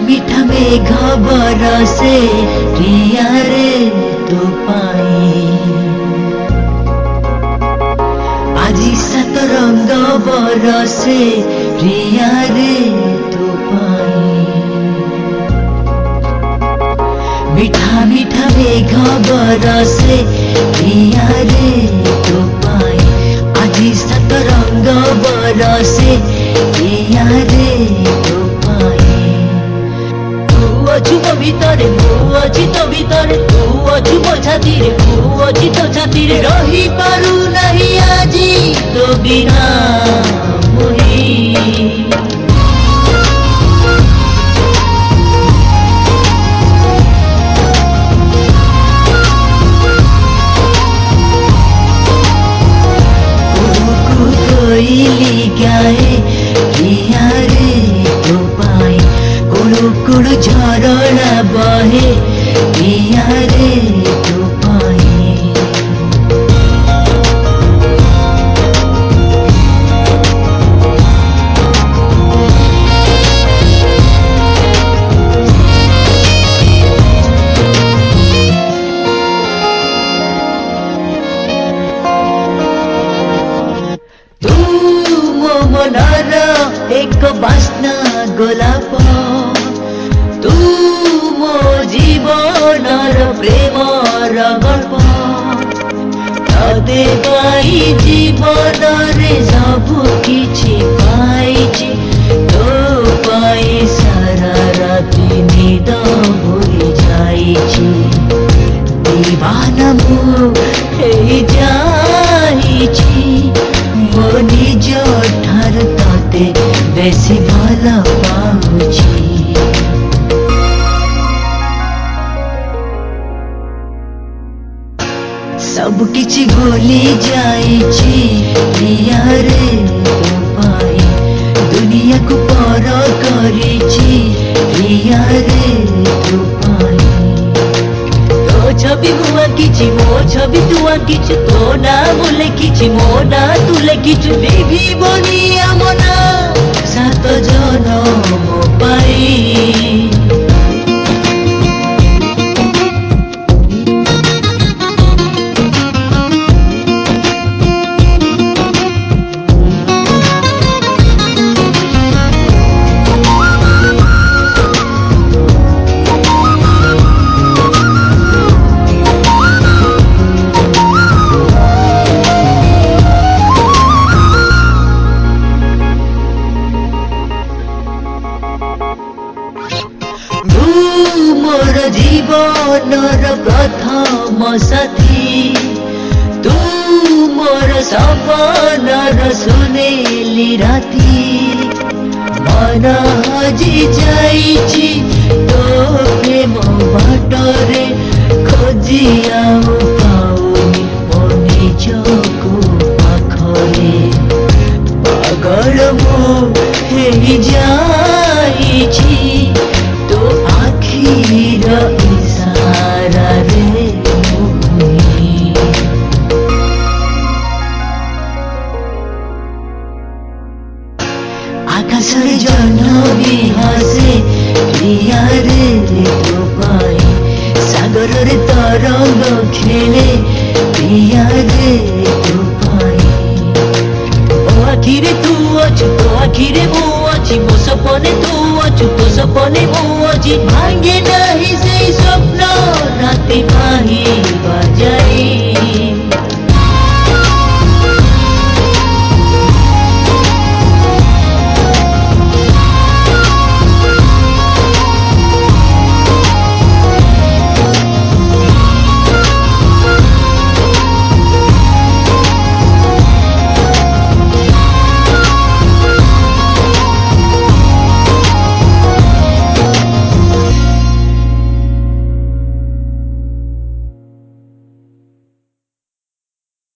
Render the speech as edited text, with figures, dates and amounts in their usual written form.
मिठा मेघ बरसे प्रिया रे तो पाई আজি सात रंग बरसे प्रिया रे तो पाई मिठा मिठा मेघ बरसे प्रिया रे तो पाई আজি सात रंग बरसे प्रिया रे तो पाई तू अछु मो भितरे मु अछि तो भितरे तू अछु मो छाती रे मु अछि तो छाती रे रही पारु नहीं आजी तो बिना मोही कोयली गाए प्रिया रे तो पाई कुड़ू कुड़ू झरना बहे प्रिया रे तो पाई मनर एक बास्ना गोलाप तू मो जीवनर प्रेमर गल्प तते पाई जीवन रे सबु किछि पाइछि तो पाई सारा राति निद भूली जाइछि दीवाना मु हे जाइछि मो निज ठार तते बेसी भल पाउछि सब किछि भूली जाइछि प्रिया रे तो पाई दुनिया को पर करिछि प्रिया रे तो पाई तो छवि मुआ किछि मो छवि तुआ किछि तो ना बोले किछि मो ना तुले किछि देवी बनिया मना सात जनम पाई मोर जीवनर प्रथम साथी तू मोर सपनर सुनेली राती मन हजी जाइछि तो प्रेम बाटरे खोजी आउ पाउनी मो निजको पाखरे पागल मो हे जाइछि तो आखिर इशारा रे मुही आकाश रे जह्नवी हसे प्रिया रे तो पाई सागर रे तरंग खेले प्रिया रे तो पाई ओ आखिरे तू अछु तो आखिरे मु अछि मो सपने तू अछु तो सपने मु अछि भांगे नहीं से स्वप्न राति पाही बजाई।